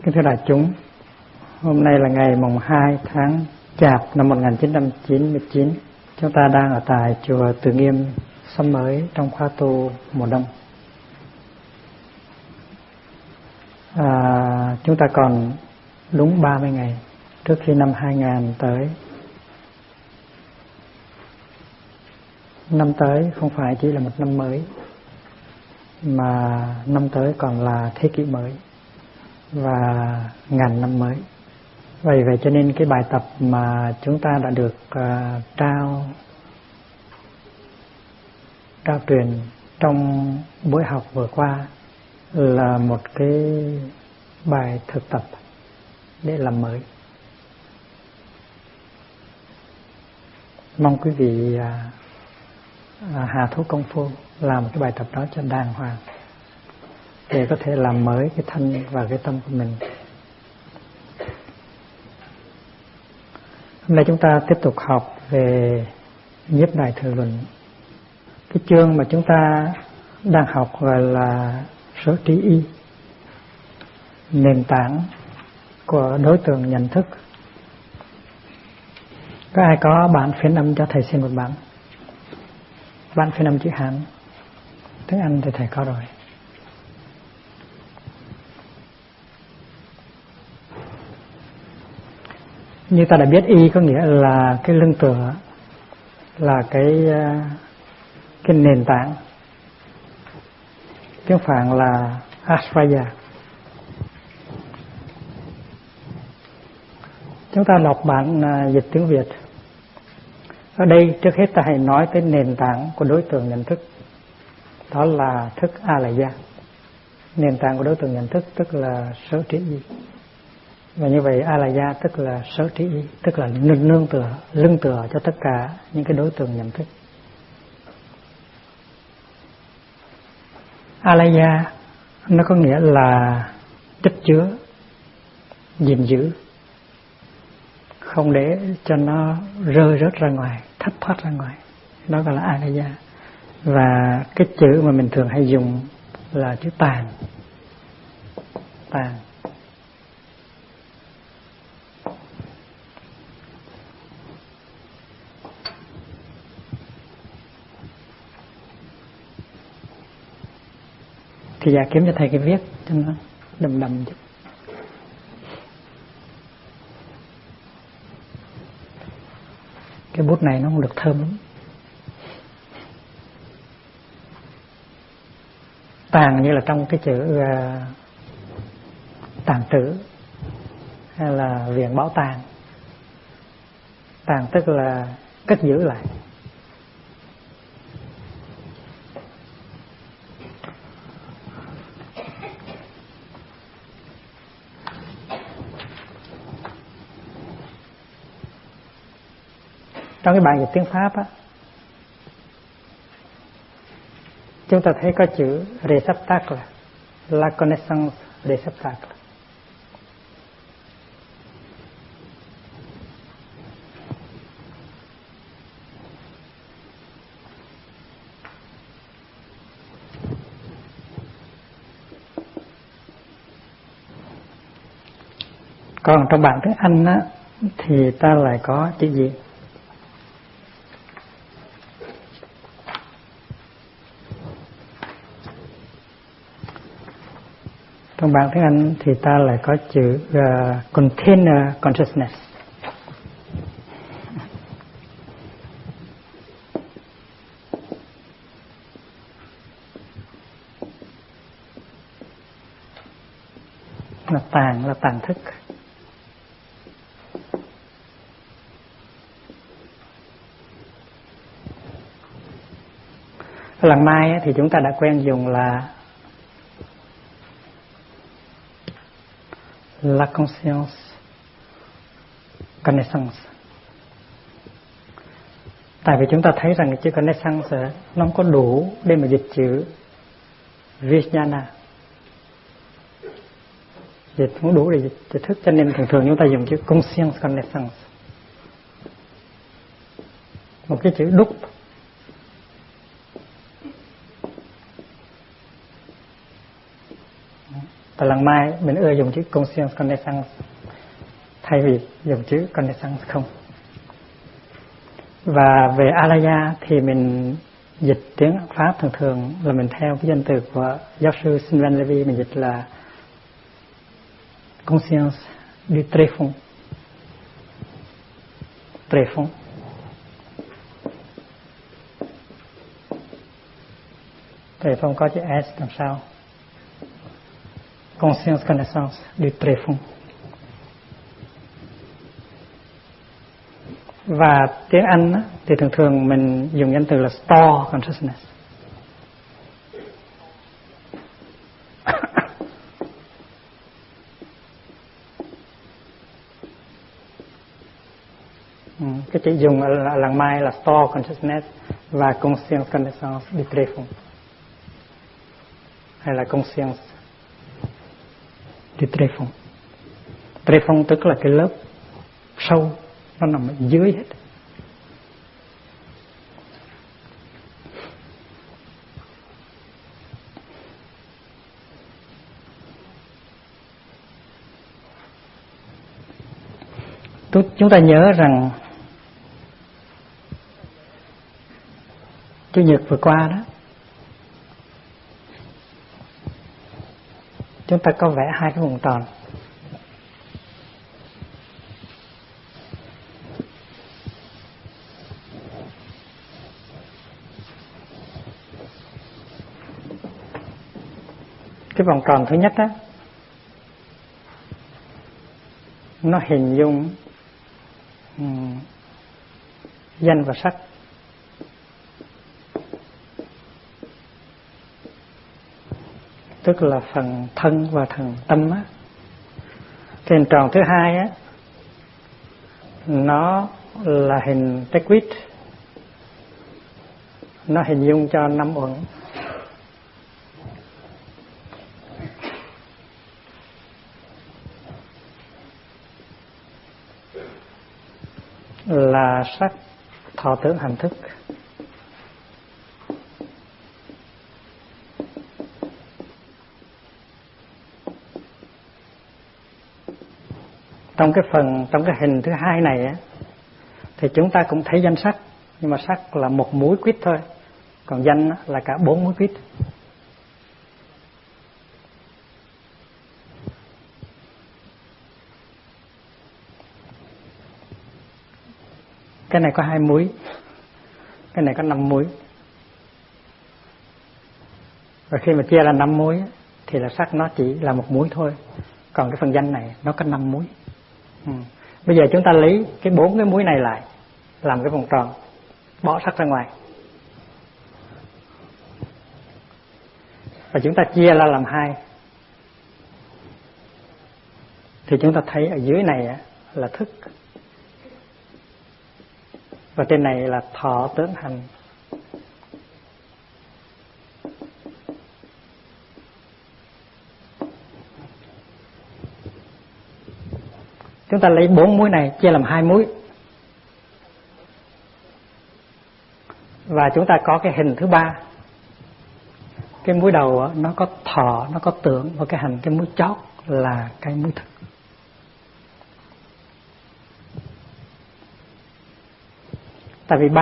Kính thưa đại chúng, hôm nay là ngày mùng 2 tháng Chạp năm 1999. Chúng ta đang ở tại chùa Từ Nghiêm, Xóm Mới trong khóa tu mùa đông. Chúng ta còn đúng 30 ngày trước khi năm 2000 tới. Năm tới không phải chỉ là một năm mới, mà năm tới còn là thế kỷ mới và ngàn năm mới. Vậy cho nên cái bài tập mà chúng ta đã được trao truyền trong buổi học vừa qua là một cái bài thực tập để làm mới. Mong quý vị hạ thúc công phu làm cái bài tập đó cho đàng hoàng để có thể làm mới cái thân và cái tâm của mình. Hôm nay chúng ta tiếp tục học về Nhiếp Đại Thừa Luận. Cái chương mà chúng ta đang học gọi là Sở Trí Y, nền tảng của đối tượng nhận thức. Có ai có bản phiên âm cho thầy xin một bản? Bản phiên âm chữ Hán, tiếng Anh thì thầy có rồi. Như ta đã biết, y có nghĩa là cái lưng tựa, là cái nền tảng. Tiếng Phạn là Ashraya. Chúng ta đọc bản dịch tiếng Việt. Ở đây trước hết ta hãy nói tới nền tảng của đối tượng nhận thức. Đó là thức A-la-gia. Nền tảng của đối tượng nhận thức tức là sở trí y. Và như vậy A-la-gia tức là sở trí y, tức là lưng tựa cho tất cả những cái đối tượng nhận thức. A-la-gia nó có nghĩa là chất chứa, gìn giữ, không để cho nó rơi rớt ra ngoài, thất thoát ra ngoài. Đó gọi là A-la-gia. Và cái chữ mà mình thường hay dùng là chữ tàng. Tàng. Thì dạ kiếm cho thầy cái viết cho nó đầm chút. Cái bút này nó không được thơm lắm. Tàng như là trong cái chữ tàng trữ hay là viện bảo tàng. Tàng tức là cất giữ lại. Trong cái bài dịch tiếng Pháp á, chúng ta thấy có chữ réceptacle, la connaissance réceptacle. Còn trong bản tiếng Anh á, thì ta lại có chữ gì? Trong bản tiếng Anh thì ta lại có chữ container consciousness. Là tàng thức. Lần mai thì chúng ta đã quen dùng là la conscience connaissance. Tại vì chúng ta thấy rằng chữ connaissance nó không có đủ để mà dịch chữ vijnana. Dịch không đủ để dịch thức, cho nên thường chúng ta dùng chữ conscience connaissance. Một cái chữ đúc. Ở làng Mai mình ưa dùng chữ conscience connaissance thay vì dùng chữ connaissance không. Và về Alaya thì mình dịch tiếng Pháp thường thường là mình theo cái danh từ của giáo sư Sylvain Lévy, mình dịch là conscience du tréfonds. Tréfonds. Tréfonds có chữ S đằng sau. Conscience connaissance du tréfonds. Và tiếng Anh á, thì thường thường mình dùng danh từ là store consciousness. Cái chữ dùng ở làng Mai là store consciousness và conscience connaissance du tréfonds, hay là conscience du tréfonds. Tréfonds tức là cái lớp sâu, nó nằm ở dưới hết. Chúng ta nhớ rằng Chủ nhật vừa qua đó, chúng ta có vẽ hai cái vòng tròn. Cái vòng tròn thứ nhất á, nó hình dung danh và sắc. Tức là phần thân và phần tâm á. Cái hình tròn thứ hai á, nó là hình trái quýt, nó hình dung cho 5 uẩn. Là sắc, thọ tưởng hành thức. Trong cái hình thứ hai này á, thì chúng ta cũng thấy danh sắc, nhưng mà sắc là một múi quýt thôi, còn danh là cả 4 múi quýt. Cái này có 2 múi, cái này có 5 múi. Và khi mà chia là 5 múi thì là sắc nó chỉ là một múi thôi, còn cái phần danh này nó có 5 múi. Bây giờ chúng ta lấy cái 4 cái múi này lại làm cái vòng tròn, bỏ sắc ra ngoài, và chúng ta chia ra làm 2. Thì chúng ta thấy ở dưới này là thức, và trên này là thọ tưởng hành. Chúng ta lấy 4 múi này chia làm 2 múi, và chúng ta có cái hình thứ 3. Cái múi đầu nó có thọ, nó có tưởng, và cái hành, cái múi chót là cái múi thức. Tại vì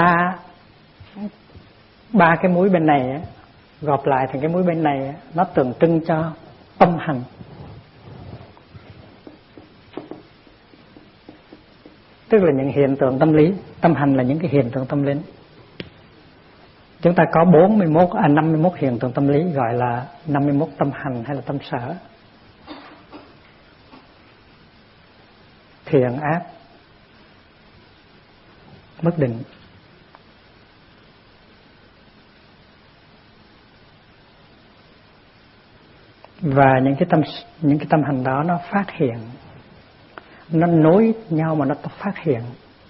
ba cái múi bên này gộp lại thành cái múi bên này, nó tượng trưng cho tâm hành. Tức là những hiện tượng tâm lý, tâm hành là những cái hiện tượng tâm linh. Chúng ta có 51 hiện tượng tâm lý, gọi là 51 tâm hành hay là tâm sở. Thiện ác, bất định. Và những cái tâm hành đó nó phát hiện, nó nối nhau mà nó phát hiện.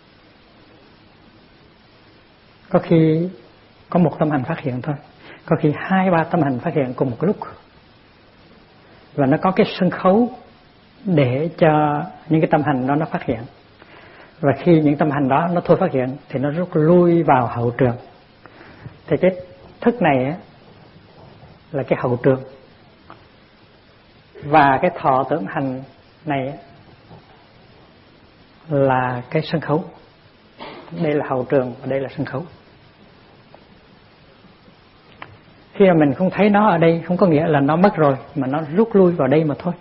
Có khi có một tâm hành phát hiện thôi, có khi 2-3 tâm hành phát hiện cùng một lúc. Và nó có cái sân khấu để cho những cái tâm hành đó nó phát hiện. Và khi những tâm hành đó nó thôi phát hiện thì nó rút lui vào hậu trường. Thì cái thức này là cái hậu trường. Và cái thọ tưởng hành này là cái sân khấu. Đây là hậu trường và đây là sân khấu. Khi mà mình không thấy nó ở đây không có nghĩa là nó mất rồi, mà nó rút lui vào đây mà thôi.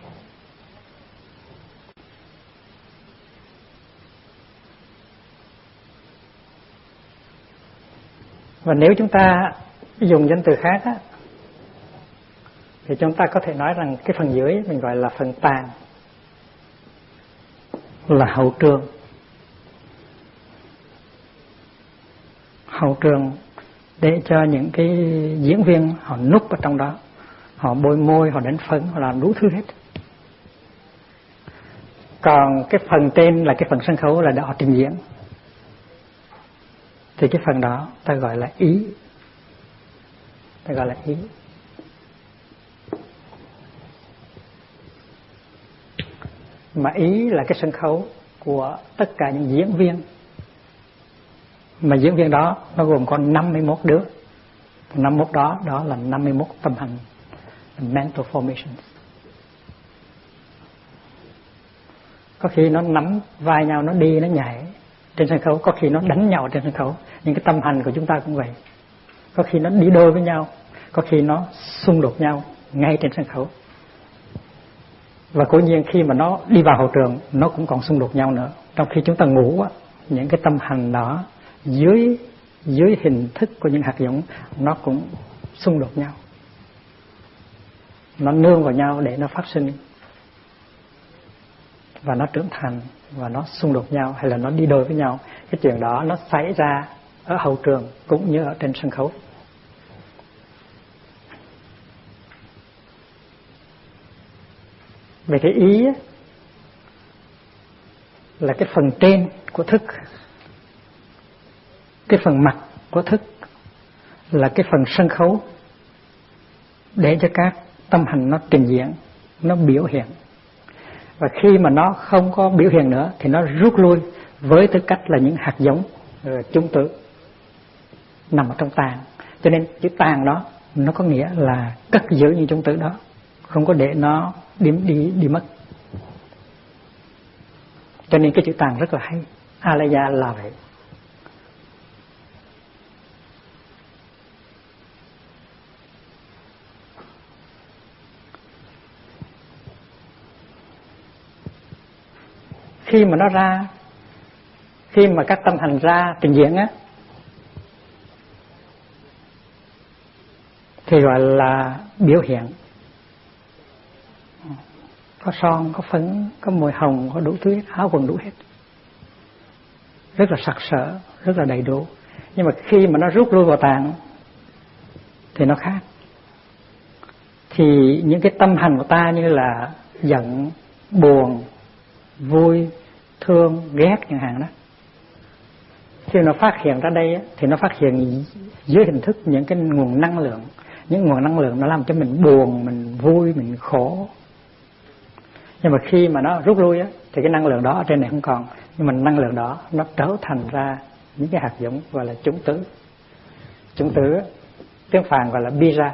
Và nếu chúng ta dùng danh từ khác á, thì chúng ta có thể nói rằng cái phần dưới mình gọi là phần tàn, là hậu trường. Hậu trường để cho những cái diễn viên họ núp ở trong đó, họ bôi môi, họ đánh phấn, họ làm đủ thứ hết. Còn cái phần trên là cái phần sân khấu, là để họ trình diễn, thì cái phần đó ta gọi là ý. Ta gọi là ý. Mà ý là cái sân khấu của tất cả những diễn viên. Mà diễn viên đó nó gồm có 51 đứa. 51 đó là 51 tâm hành, mental formations. Có khi nó nắm vai nhau, nó đi, nó nhảy trên sân khấu. Có khi nó đánh nhau trên sân khấu. Những cái tâm hành của chúng ta cũng vậy. Có khi nó đi đôi với nhau, có khi nó xung đột nhau ngay trên sân khấu. Và cố nhiên khi mà nó đi vào hậu trường, nó cũng còn xung đột nhau nữa. Trong khi chúng ta ngủ á, những cái tâm hành đó dưới hình thức của những hạt giống, nó cũng xung đột nhau, nó nương vào nhau để nó phát sinh, và nó trưởng thành, và nó xung đột nhau, hay là nó đi đôi với nhau. Cái chuyện đó nó xảy ra ở hậu trường cũng như ở trên sân khấu. Về cái ý á, là cái phần trên của thức. Cái phần mặt của thức là cái phần sân khấu để cho các tâm hành nó trình diễn, nó biểu hiện. Và khi mà nó không có biểu hiện nữa thì nó rút lui với tư cách là những hạt giống chúng tử nằm ở trong tàn. Cho nên chữ tàn đó nó có nghĩa là cất giữ những chúng tử đó, không có để nó đi mất. Cho nên cái chữ tàn rất là hay. Alaya là vậy. Khi mà nó ra, khi mà các tâm hành ra trình diễn á, thì gọi là biểu hiện. Có son, có phấn, có môi hồng, có đủ thứ hết, áo quần đủ hết, rất là sặc sỡ, rất là đầy đủ. Nhưng mà khi mà nó rút lui vào tàn thì nó khác. Thì những cái tâm hành của ta như là giận, buồn, vui, thương, ghét chẳng hạn đó, khi nó phát hiện ra đây thì nó phát hiện dưới hình thức những cái nguồn năng lượng. Những nguồn năng lượng nó làm cho mình buồn, mình vui, mình khổ. Nhưng mà khi mà nó rút lui thì cái năng lượng đó ở trên này không còn. Nhưng mà năng lượng đó nó trở thành ra những cái hạt giống gọi là chúng tử. Chúng tử tiếng Phạn gọi là bija.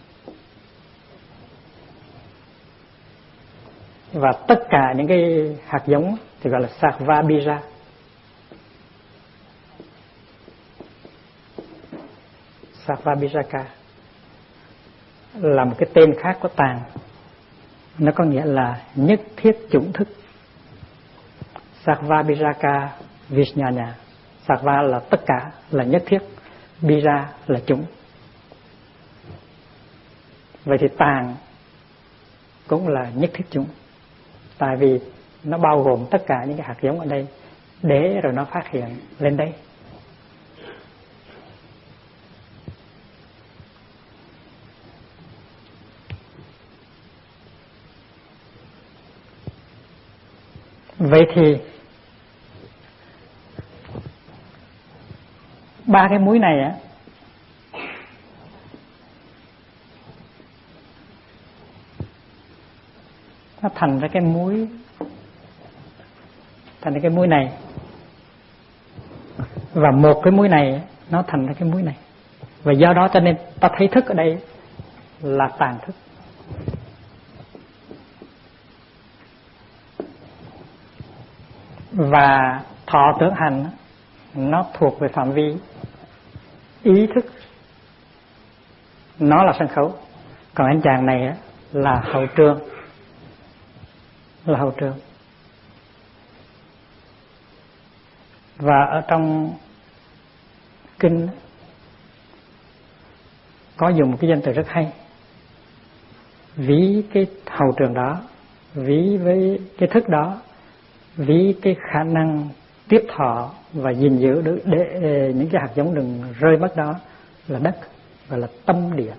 Và tất cả những cái hạt giống thì gọi là sattva bija. Sattva bijaka là một cái tên khác của tàn. Nó có nghĩa là nhất thiết chủng thức. Sattva bijaka vijnana. Sattva là tất cả, là nhất thiết. Bija là chủng. Vậy thì tàn cũng là nhất thiết chủng. Tại vì nó bao gồm tất cả những cái hạt giống ở đây, để rồi nó phát hiện lên đây. Vậy thì ba cái múi này nó thành ra cái múi, thành ra cái múi này, và một cái múi này nó thành ra cái múi này. Và do đó cho nên ta thấy thức ở đây là tàn thức. Và thọ tưởng hành nó thuộc về phạm vi ý thức, nó là sân khấu. Còn anh chàng này là hậu trường, là hậu trường. Và ở trong kinh có dùng một cái danh từ rất hay, ví cái hậu trường đó, ví với cái thức đó, ví cái khả năng tiếp thọ và gìn giữ để những cái hạt giống đừng rơi mất đó là đất, gọi là tâm địa.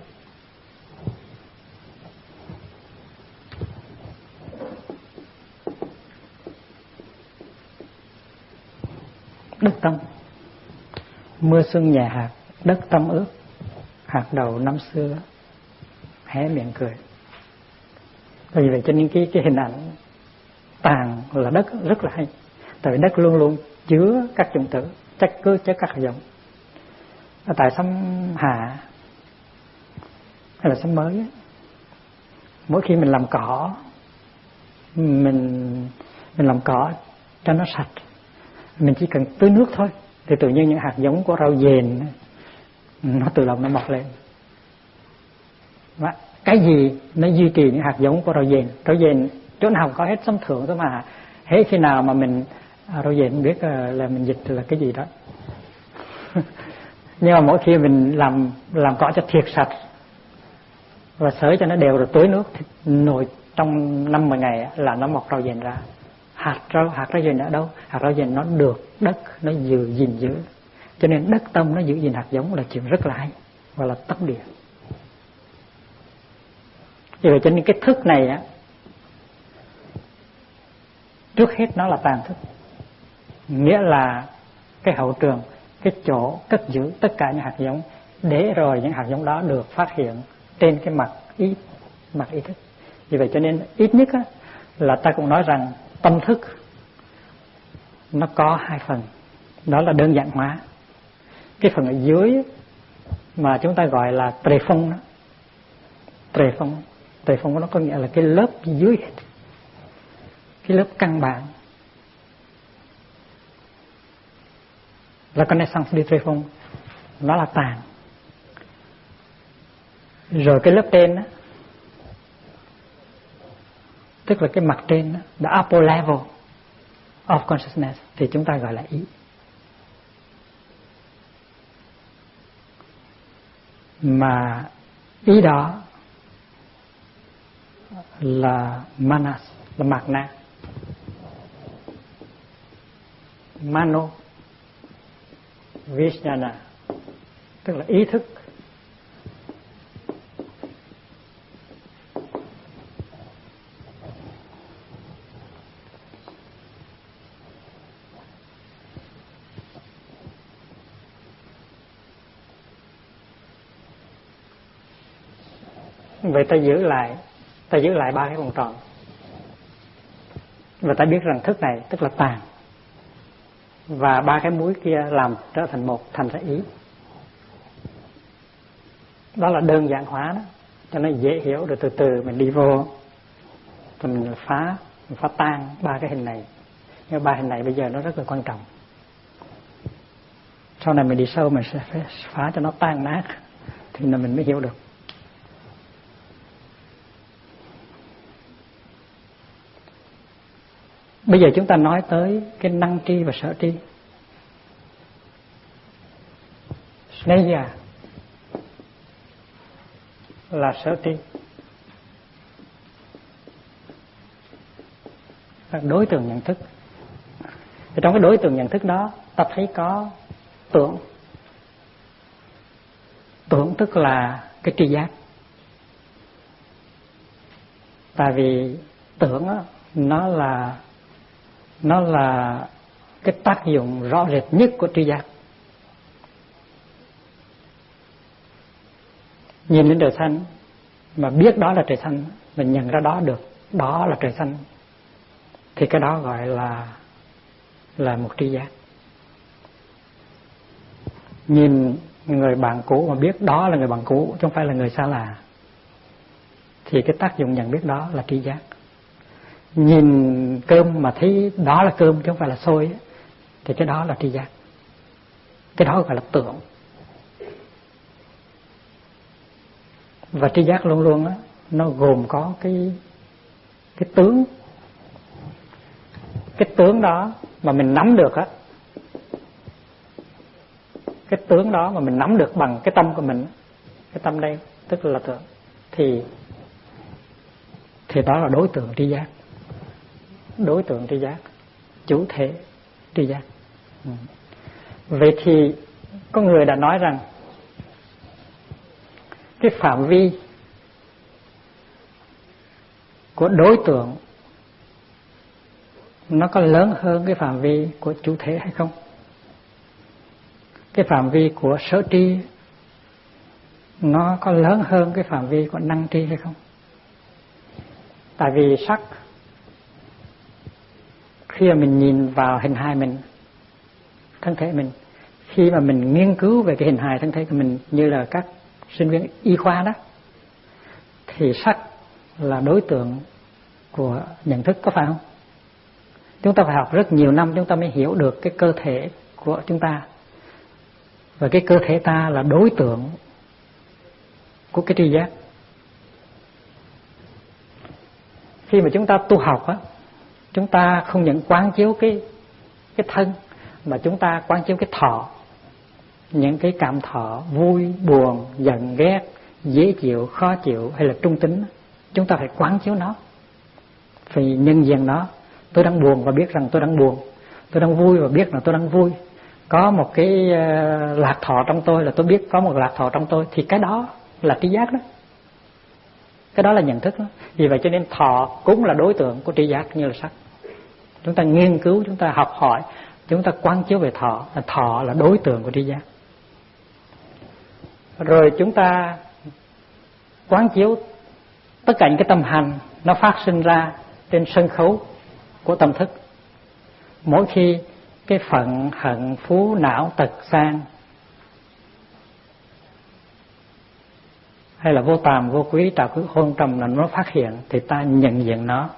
Đất tâm, mưa xuân nhẹ hạt, đất tâm ướt, hạt đầu năm xưa hé miệng cười. Vì vậy cho nên cái hình ảnh tàn là đất rất là hay. Tại vì đất luôn luôn chứa các chủng tử, chắc cứ chứa các hạt giống. Ở tại sấm hạ hay là sấm mới, mỗi khi mình làm cỏ, mình làm cỏ cho nó sạch, mình chỉ cần tưới nước thôi thì tự nhiên những hạt giống của rau dền nó tự động nó mọc lên. Và cái gì nó duy trì những hạt giống của rau dền? Rau dền chỗ nào có hết sống thượng thôi mà. Hết khi nào mà mình rau dền biết là mình dịch là cái gì đó. Nhưng mà mỗi khi mình làm cỏ cho thiệt sạch và xới cho nó đều rồi tưới nước thì nổi trong 5-10 ngày là nó mọc rau dền ra. Hạt rau dền ở đâu? Hạt rau dền nó được đất nó gìn giữ. Cho nên đất tâm nó giữ gìn hạt giống là chuyện rất là hay, gọi là tâm địa. Vì vậy cho nên cái thức này á, trước hết nó là tàn thức, nghĩa là cái hậu trường, cái chỗ cất giữ tất cả những hạt giống, để rồi những hạt giống đó được phát hiện trên cái mặt ý thức. Vì vậy cho nên ít nhất á, là ta cũng nói rằng tâm thức nó có hai phần, đó là đơn giản hóa. Cái phần ở dưới mà chúng ta gọi là trề phong đó. Trề phong nó có nghĩa là cái lớp dưới, cái lớp căn bản. La connaissance du tréfonds nó là tàn. Rồi cái lớp trên đó, tức là cái mặt trên đó, the upper level of consciousness, thì chúng ta gọi là ý. Mà ý đó là manas, là mạt na. Mano Vijnana, tức là ý thức. Vậy ta giữ lại ba cái vòng tròn. Và ta biết rằng thức này tức là tàn, và ba cái múi kia làm trở thành một, thành ra ý. Đó là đơn giản hóa đó, cho nó dễ hiểu. Rồi từ từ mình đi vô, rồi mình phá tan ba cái hình này. Nhưng ba hình này bây giờ nó rất là quan trọng. Sau này mình đi sâu mình sẽ phá cho nó tan nát, thì là mình mới hiểu được. Bây giờ chúng ta nói tới cái năng tri và sở tri. Sneha là sở tri, là đối tượng nhận thức. Thì trong cái đối tượng nhận thức đó, ta thấy có tưởng. Tưởng tức là cái tri giác. Tại vì tưởng đó, nó là cái tác dụng rõ rệt nhất của tri giác. Nhìn lên trời xanh mà biết đó là trời xanh, mình nhận ra đó được đó là trời xanh, thì cái đó gọi là một tri giác. Nhìn người bạn cũ mà biết đó là người bạn cũ, chứ không phải là người xa lạ, thì cái tác dụng nhận biết đó là tri giác. nhìn cơm mà thấy đó là cơm chứ không phải là xôi, thì cái đó là tri giác. Cái đó gọi là tưởng. Và tri giác luôn luôn á, nó gồm có cái tướng. Cái tướng đó mà mình nắm được á, cái tướng đó mà mình nắm được bằng cái tâm của mình, cái tâm đây tức là tưởng, thì đó là đối tượng tri giác. Đối tượng tri giác, chủ thể tri giác. Vậy thì có người đã nói rằng cái phạm vi của đối tượng nó có lớn hơn cái phạm vi của chủ thể hay không? Cái phạm vi của sở tri nó có lớn hơn cái phạm vi của năng tri hay không? Tại vì sắc, khi mà mình nhìn vào hình hài mình, thân thể mình, khi mà mình nghiên cứu về cái hình hài thân thể của mình như là các sinh viên y khoa đó, thì sắc là đối tượng của nhận thức, có phải không? Chúng ta phải học rất nhiều năm chúng ta mới hiểu được cái cơ thể của chúng ta, và cái cơ thể ta là đối tượng của cái tri giác. Khi mà chúng ta tu học á, chúng ta không những quán chiếu cái thân, mà chúng ta quán chiếu cái thọ, những cái cảm thọ vui, buồn, giận, ghét, dễ chịu, khó chịu hay là trung tính, chúng ta phải quán chiếu nó, phải nhận diện nó. Tôi đang buồn và biết rằng tôi đang buồn, tôi đang vui và biết rằng tôi đang vui. Có một cái lạc thọ trong tôi là tôi biết có một lạc thọ trong tôi, thì cái đó là tri giác đó, cái đó là nhận thức đó. Vì vậy cho nên thọ cũng là đối tượng của tri giác như là sắc. Chúng ta nghiên cứu, chúng ta học hỏi, chúng ta quán chiếu về thọ, thọ là đối tượng của tri giác. Rồi chúng ta quán chiếu tất cả những cái tâm hành nó phát sinh ra trên sân khấu của tâm thức. Mỗi khi cái phận, hận, phú, não, tật, sang hay là vô tàm, vô quý, trạo quý, hôn trầm là nó phát hiện, thì ta nhận diện nó,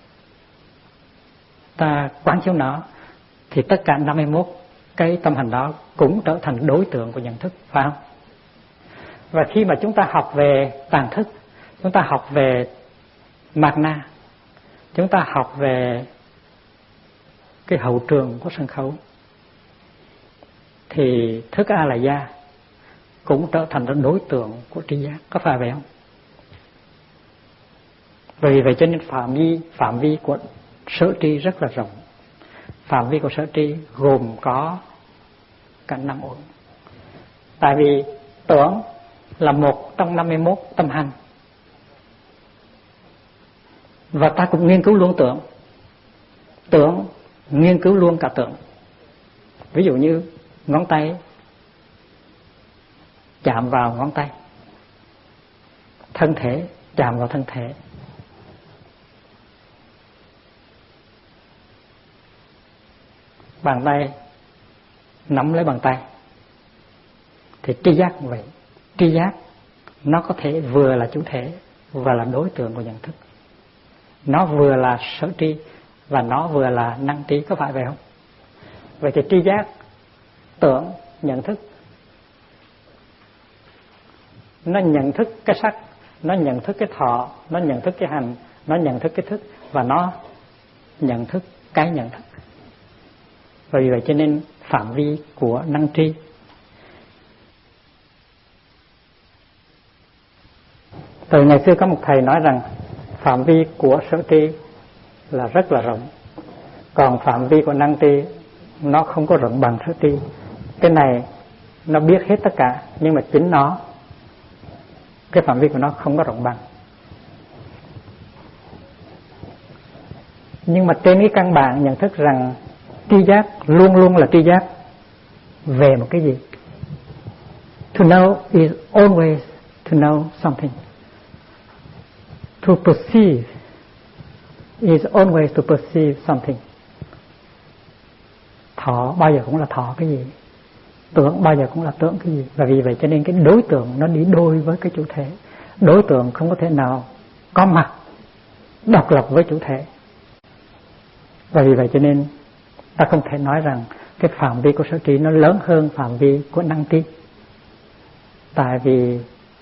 ta quán chiếu nó, thì tất cả 51 cái tâm hành đó cũng trở thành đối tượng của nhận thức, phải không? Và khi mà chúng ta học về tàng thức, chúng ta học về mạt na, chúng ta học về cái hậu trường của sân khấu, thì thức A La gia cũng trở thành đối tượng của tri giác, có phải vậy không? Vì vậy cho nên phạm vi của sở tri rất là rộng. Phạm vi của sở tri gồm có cả 5 uẩn. Tại vì tưởng là một trong 51 tâm hành, và ta cũng nghiên cứu luôn tưởng. Tưởng nghiên cứu luôn cả tưởng. Ví dụ như ngón tay chạm vào ngón tay, thân thể chạm vào thân thể, bàn tay nắm lấy bàn tay, thì tri giác cũng vậy. Tri giác nó có thể vừa là chủ thể và là đối tượng của nhận thức. Nó vừa là sở tri và nó vừa là năng tri, có phải vậy không? Vậy thì tri giác, tưởng, nhận thức, nó nhận thức cái sắc, nó nhận thức cái thọ, nó nhận thức cái hành, nó nhận thức cái thức, và nó nhận thức cái nhận thức. Vì vậy cho nên phạm vi của năng tri từ ngày xưa có một thầy nói rằng phạm vi của sở tri là rất là rộng, còn phạm vi của năng tri nó không có rộng bằng sở tri. Cái này nó biết hết tất cả, nhưng mà chính nó, cái phạm vi của nó không có rộng bằng. Nhưng mà trên cái căn bản nhận thức rằng tri giác luôn luôn là tri giác về một cái gì. To know is always to know something. To perceive is always to perceive something. Thọ bao giờ cũng là thọ cái gì, tưởng bao giờ cũng là tưởng cái gì. Và vì vậy cho nên cái đối tượng nó đi đôi với cái chủ thể. Đối tượng không có thể nào có mặt độc lập với chủ thể. Và vì vậy cho nên ta không thể nói rằng cái phạm vi của sở tri nó lớn hơn phạm vi của năng tri. Tại vì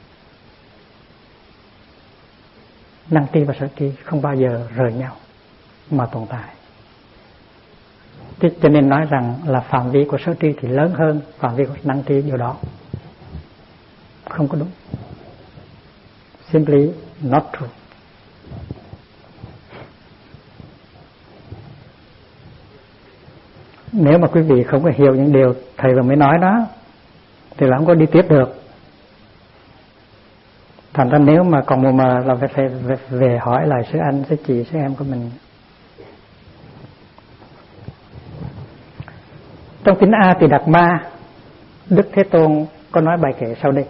năng tri và sở tri không bao giờ rời nhau mà tồn tại. Cho nên nói rằng là phạm vi của sở tri thì lớn hơn phạm vi của năng tri, điều đó không có đúng. Simply not true. Nếu mà quý vị không có hiểu những điều thầy vừa mới nói đó thì là không có đi tiếp được. Thành ra nếu mà còn mù mờ là phải về hỏi lại sư anh, sư chị, sư em của mình. Trong kinh A Tỳ Đạt Ma, Đức Thế Tôn có nói bài kệ sau đây.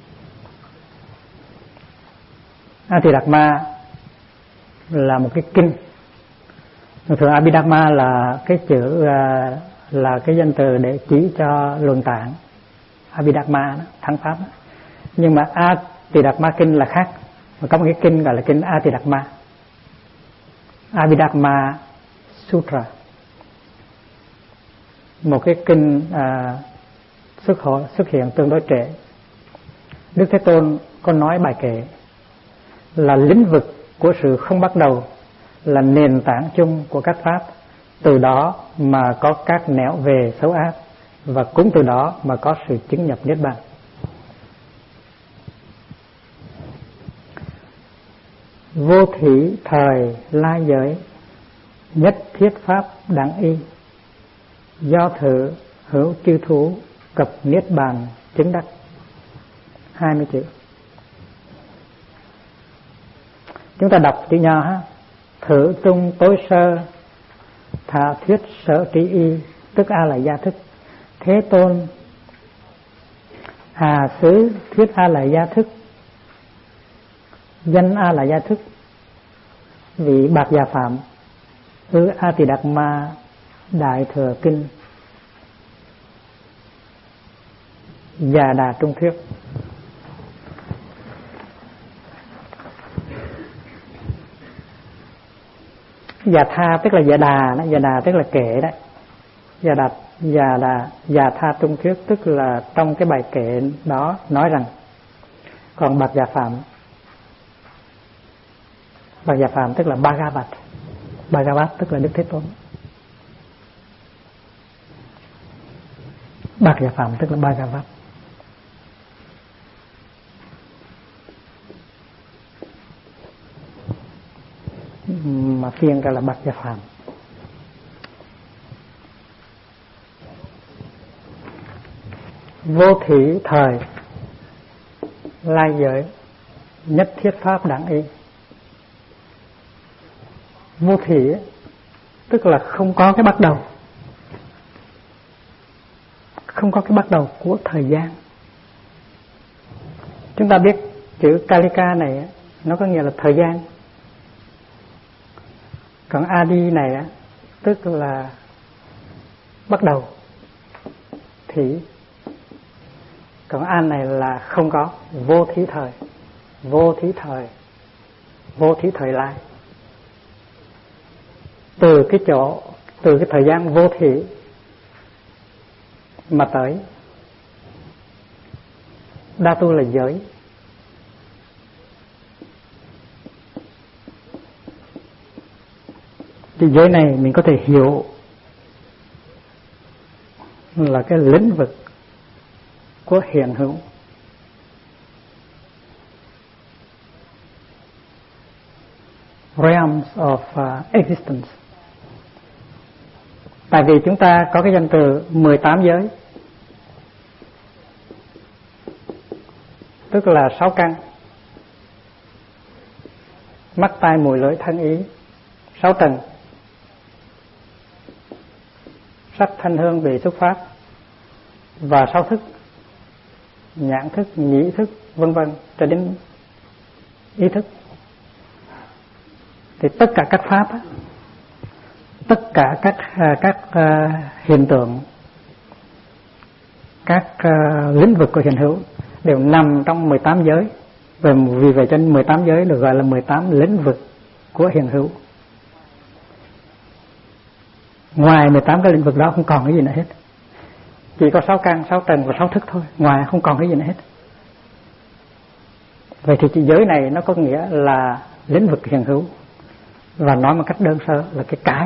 A Tỳ Đạt Ma là một cái kinh. Thường Abhidhamma là cái chữ, là cái danh từ để chỉ cho luận tạng. Abhidhamma đó, thắng pháp đó. Nhưng mà A Tỳ Đạt Ma kinh là khác. Và có một cái kinh gọi là kinh A Tỳ Đạt Ma, Abhidhamma Sutra. Một cái kinh xuất hiện tương đối trễ. Đức Thế Tôn có nói bài kệ là lĩnh vực của sự không bắt đầu, là nền tảng chung của các pháp, từ đó mà có các nẻo về xấu ác, và cũng từ đó mà có sự chứng nhập niết bàn. Vô thủy thời lai giới, nhất thiết pháp đẳng y, do thử hữu chư thú, cập niết bàn chứng đắc. 20 chữ. Chúng ta đọc chữ nho ha. Thử tung tối sơ, thả thuyết sở trí y, tức A Lại Gia thức. Thế Tôn hà xứ thuyết A Lại Gia thức, danh A Lại Gia thức. Vị Bạc Già Phạm ư A Tỳ Đạt Ma Đại Thừa Kinh, Già Đà Trung Thuyết. Già tha tức là già đà đó, già đà tức là kệ đấy. Già tha trung thuyết tức là trong cái bài kệ đó nói rằng. Còn Bạc Già Phạm tức là Bhagavat tức là Đức Thế Tôn. Bạc Già Phạm tức là Bhagavat. Mà phiên ra là Bạc Già Phạm. Vô thủy thời lai giới, nhất thiết pháp đẳng y. Vô thủy tức là không có cái bắt đầu, không có cái bắt đầu của thời gian. Chúng ta biết chữ Kalika này nó có nghĩa là thời gian. Còn Adi này tức là bắt đầu, thủy. Còn An này là không có, vô thí thời lai. Từ cái thời gian vô thủy mà tới đa tu là giới. Thì giới này mình có thể hiểu là cái lĩnh vực của hiện hữu. Realms of existence. Tại vì chúng ta có cái danh từ 18 giới, tức là 6 căn: mắt, tai, mũi, lưỡi, thân, ý. 6 tầng: sắc, thanh, hương, vị, xúc, pháp. Và 6 thức: nhãn thức, nhĩ thức, vân vân, cho đến ý thức. Thì tất cả các pháp, tất cả các hiện tượng, các lĩnh vực của hiện hữu đều nằm trong 18 giới. Và vì vậy cho nên 18 giới được gọi là 18 lĩnh vực của hiện hữu. Ngoài 18 cái lĩnh vực đó không còn cái gì nữa hết. Chỉ có 6 căn, 6 trần và 6 thức thôi, ngoài không còn cái gì nữa hết. Vậy thì cái giới này nó có nghĩa là lĩnh vực hiện hữu, và nói một cách đơn sơ là cái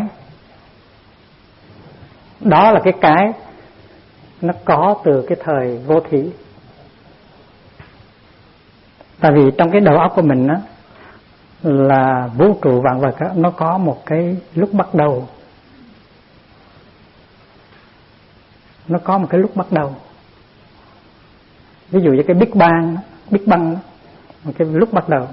đó là cái nó có từ cái thời vô thủy. Tại vì trong cái đầu óc của mình á, là vũ trụ vạn vật á, nó có một cái lúc bắt đầu. Nó có một cái lúc bắt đầu. Ví dụ như cái Big Bang một cái lúc bắt đầu.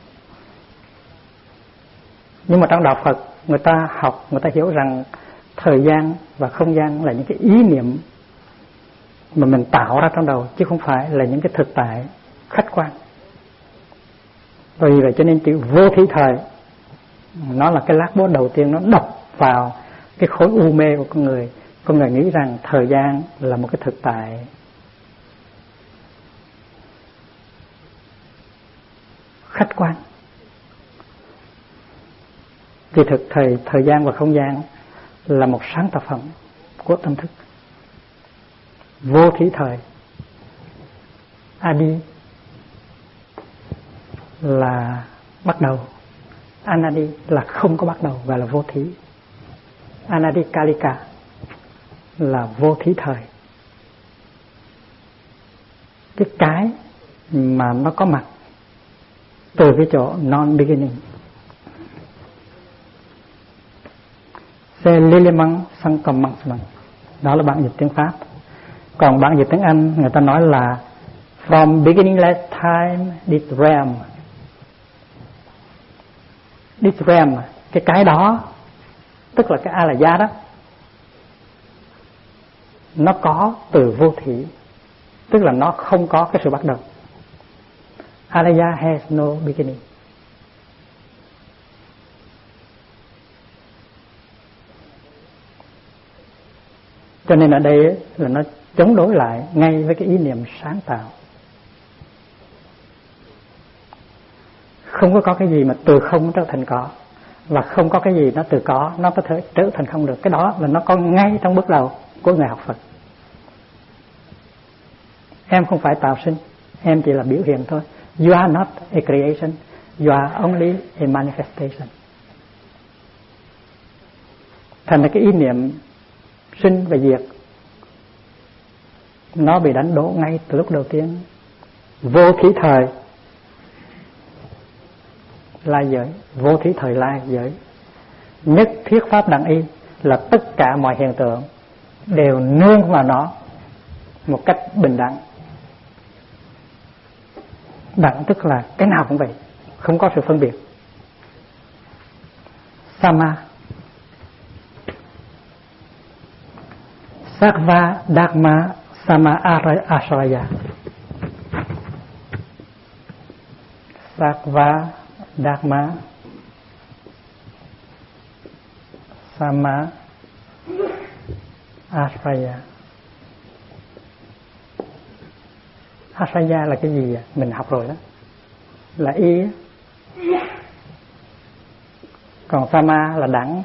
Nhưng mà trong đạo Phật, người ta học, người ta hiểu rằng thời gian và không gian là những cái ý niệm mà mình tạo ra trong đầu, chứ không phải là những cái thực tại khách quan. Vì vậy cho nên chữ vô thí thời nó là cái lát búa đầu tiên, nó đập vào cái khối u mê của con người. Con người nghĩ rằng thời gian là một cái thực tại khách quan. Kỳ thực thời gian và không gian là một sáng tạo phẩm của tâm thức. Vô thí thời, Adi là bắt đầu, Anadi là không có bắt đầu, gọi là vô thí. Anadi Kalika là vô thí thời. Cái mà nó có mặt từ cái chỗ non-beginning. Se lilimang sankamang. Đó là bản dịch tiếng Pháp. Còn bản dịch tiếng Anh người ta nói là from beginningless time this realm. This realm, cái đó tức là cái A-la-gia đó, nó có từ vô thủy, tức là nó không có cái sự bắt đầu. A-la-gia has no beginning. Cho nên ở đây là nó chống đối lại ngay với cái ý niệm sáng tạo. Không có cái gì mà từ không trở thành có, và không có cái gì nó từ có nó có thể trở thành không được. Cái đó là nó có ngay trong bước đầu của người học Phật. Em không phải tạo sinh, em chỉ là biểu hiện thôi. You are not a creation, you are only a manifestation. Thành ra cái ý niệm sinh và diệt nó bị đánh đổ ngay từ lúc đầu tiên. Vô thí thời la giới, vô thí thời la giới. Nhất thiết pháp đẳng y là tất cả mọi hiện tượng đều nương vào nó một cách bình đẳng. Đẳng tức là cái nào cũng vậy, không có sự phân biệt. Sama Sarva Dharma Sama Asraya. Sarva Dharma Sama Asraya. Asraya là cái gì? Mình học rồi đó, là y. Còn Sama là đẳng.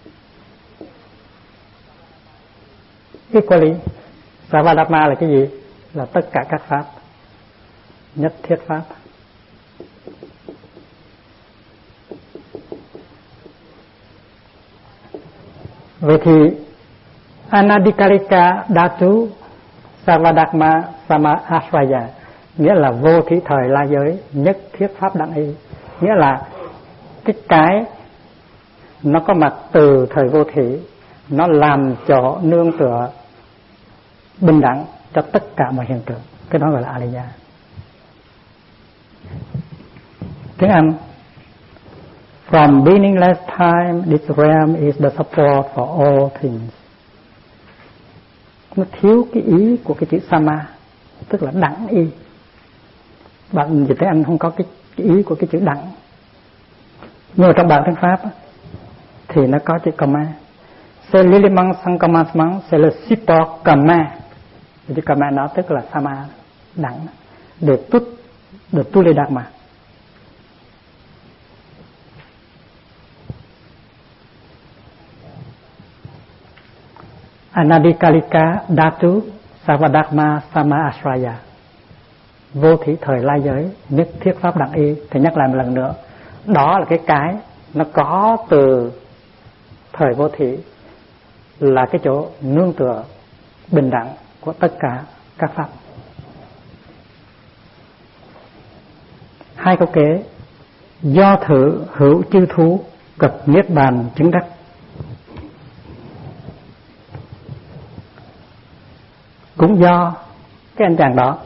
Equally, Sarvadharma là cái gì? Là tất cả các pháp, nhất thiết pháp. Vậy thì Anadikalika Dhatu Sarvadharma Sama Asraya nghĩa là vô thí thời la giới, nhất thiết pháp đẳng y. Nghĩa là cái nó có mặt từ thời vô thủy, nó làm chỗ nương tựa bình đẳng cho tất cả mọi hiện tượng. Cái đó gọi là Alaya. Tiếng Anh: From beginningless time, this realm is the support for all things. Nó thiếu cái ý của cái chữ Sama, tức là đẳng y. Bạn dịch tiếng Anh không có cái ý của cái chữ đẳng. Nhưng mà trong bản tiếng Pháp thì nó có chữ Kama. C'est l'élément sans commencement, c'est le support commun. Chữ Kama nó tức là Sama, đẳng, de tous les dharma. Anadikalika Dhatu Savadharma Sama-asraya, vô thí thời lai giới, nhất thiết pháp đẳng y. Thì nhắc lại một lần nữa, đó là cái nó có từ thời vô thí, là cái chỗ nương tựa bình đẳng của tất cả các pháp. Hai câu kế: do thử hữu chư thú cập niết bàn chứng đắc. Cũng do cái anh chàng đó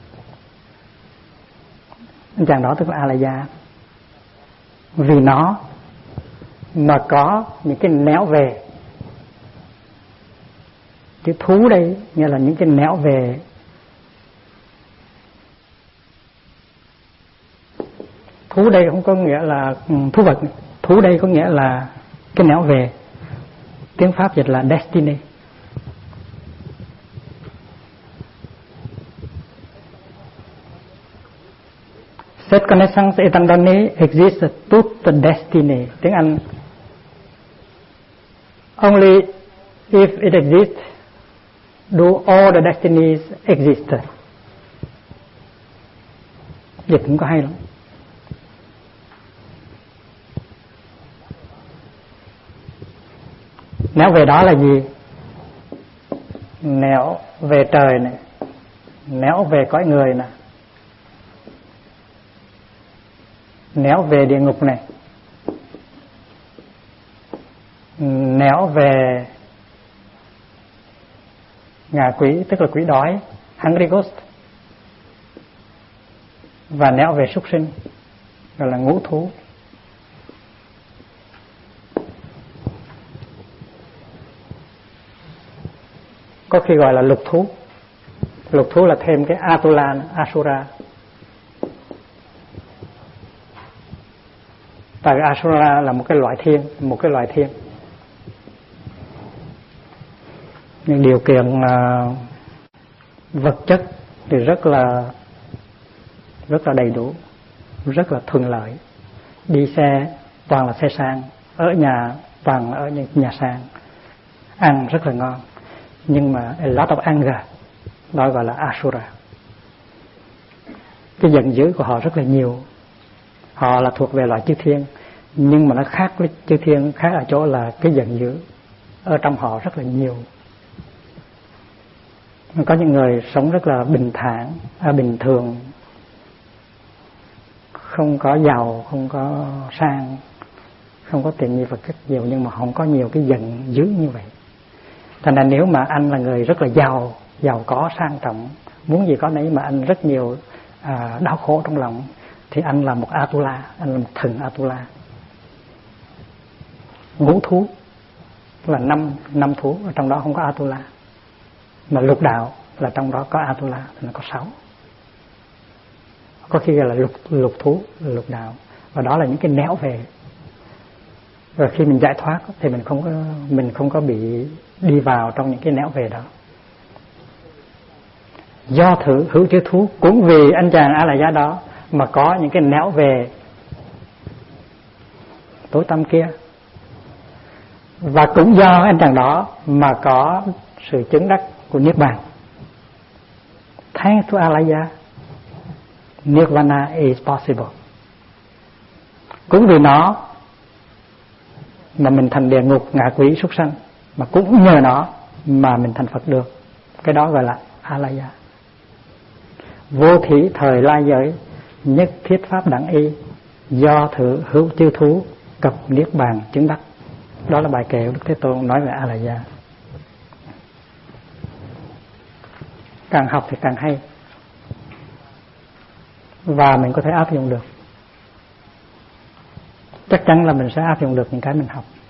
tức là A-la-gia, vì nó mà có những cái néo về. Chữ thú đây nghĩa là những cái néo về. Thú đây không có nghĩa là thú vật, thú đây có nghĩa là cái néo về. Tiếng Pháp dịch là destiny. Cette connaissance étant donnée existe toute destinée. Tiếng Anh: only if it exists do all the destinies exist. Dịch cũng có hay lắm. Néo về đó là gì? Néo về trời này, néo về cõi người này, néo về địa ngục này, néo về ngạ quỷ tức là quỷ đói, hungry ghost, và néo về súc sinh gọi là ngũ thú. Có khi gọi là lục thú. Lục thú là thêm cái Atula, Asura. Tại Asura là một cái loại thiên. Nhưng điều kiện vật chất thì rất là đầy đủ, rất là thuận lợi. Đi xe toàn là xe sang, ở nhà toàn ở những nhà sang, ăn rất là ngon. Nhưng mà a lot of anger, đó gọi là Asura. Cái giận dữ của họ rất là nhiều. Họ là thuộc về loại chư thiên, nhưng mà nó khác với chư thiên, khác ở chỗ là cái giận dữ ở trong họ rất là nhiều. Có những người sống rất là bình thản, bình thường, không có giàu, không có sang, không có tiền nhiều vật chất nhiều, nhưng mà không có nhiều cái giận dữ như vậy. Thành ra nếu mà anh là người rất là giàu có, sang trọng, muốn gì có nấy, mà anh rất nhiều đau khổ trong lòng, thì anh là một Atula, anh là một thần Atula. Ngũ thú là năm thú, ở trong đó không có Atula. Mà lục đạo là trong đó có Atula, thì nó có 6. Có khi gọi là lục thú, lục đạo. Và đó là những cái néo về. Và khi mình giải thoát thì mình không có bị đi vào trong những cái néo về đó. Do thử hữu chư thú, cũng vì anh chàng A-la-gia đó mà có những cái néo về tối tăm kia. Và cũng do anh chàng đó mà có sự chứng đắc của Niết Bàn. Thanks to A-la-gia, Nirvana is possible. Cũng vì nó mà mình thành địa ngục, ngạ quỷ, súc sanh, mà cũng nhờ nó mà mình thành Phật được. Cái đó gọi là A-la-gia. Vô thí thời lai giới, nhất thiết pháp đẳng y, do thử hữu chư thú cập niết bàn chứng đắc. Đó là bài kệ của Đức Thế Tôn nói về A-la-gia. Càng học thì càng hay, và mình có thể áp dụng được. Chắc chắn là mình sẽ áp dụng được những cái mình học.